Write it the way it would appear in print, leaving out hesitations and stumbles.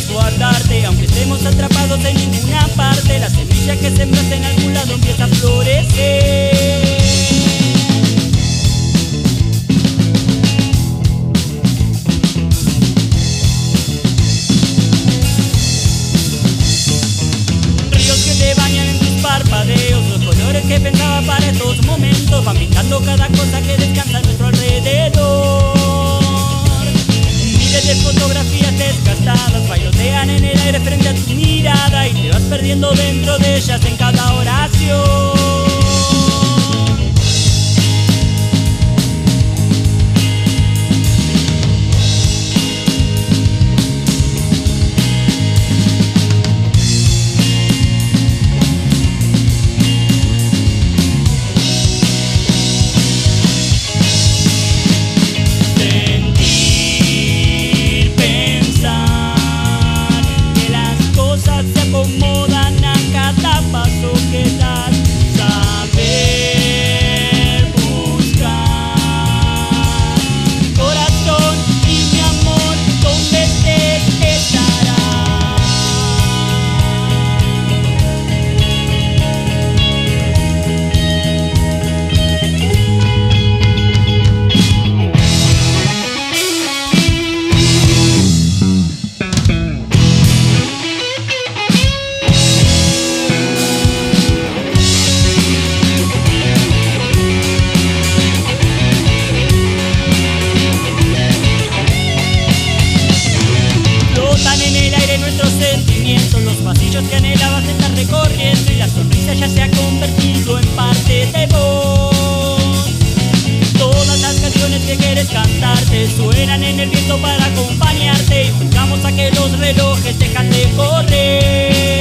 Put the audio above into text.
puedes guardarte, aunque estemos atrapados en ninguna parte. La semilla que sembraste en algún lado empieza a florecer. Ríos que te bañan en tus parpadeos, los colores que pensaba para estos momentos van pintando cada cosa que descansa a nuestro alrededor. Miles de fotografías desgastadas bailotean en el aire frente a tu mirada y te vas perdiendo dentro de ellas en cada oración. Se acomodan a cada paso que das. Saber buscar. Corazón y mi amor, donde estés estarás. Nuestros sentimientos, los pasillos que anhelabas estar recorriendo y la sonrisa ya se ha convertido en parte de vos. Todas las canciones que quieres cantarte suenan en el viento para acompañarte y jugamos a que los relojes dejan de correr.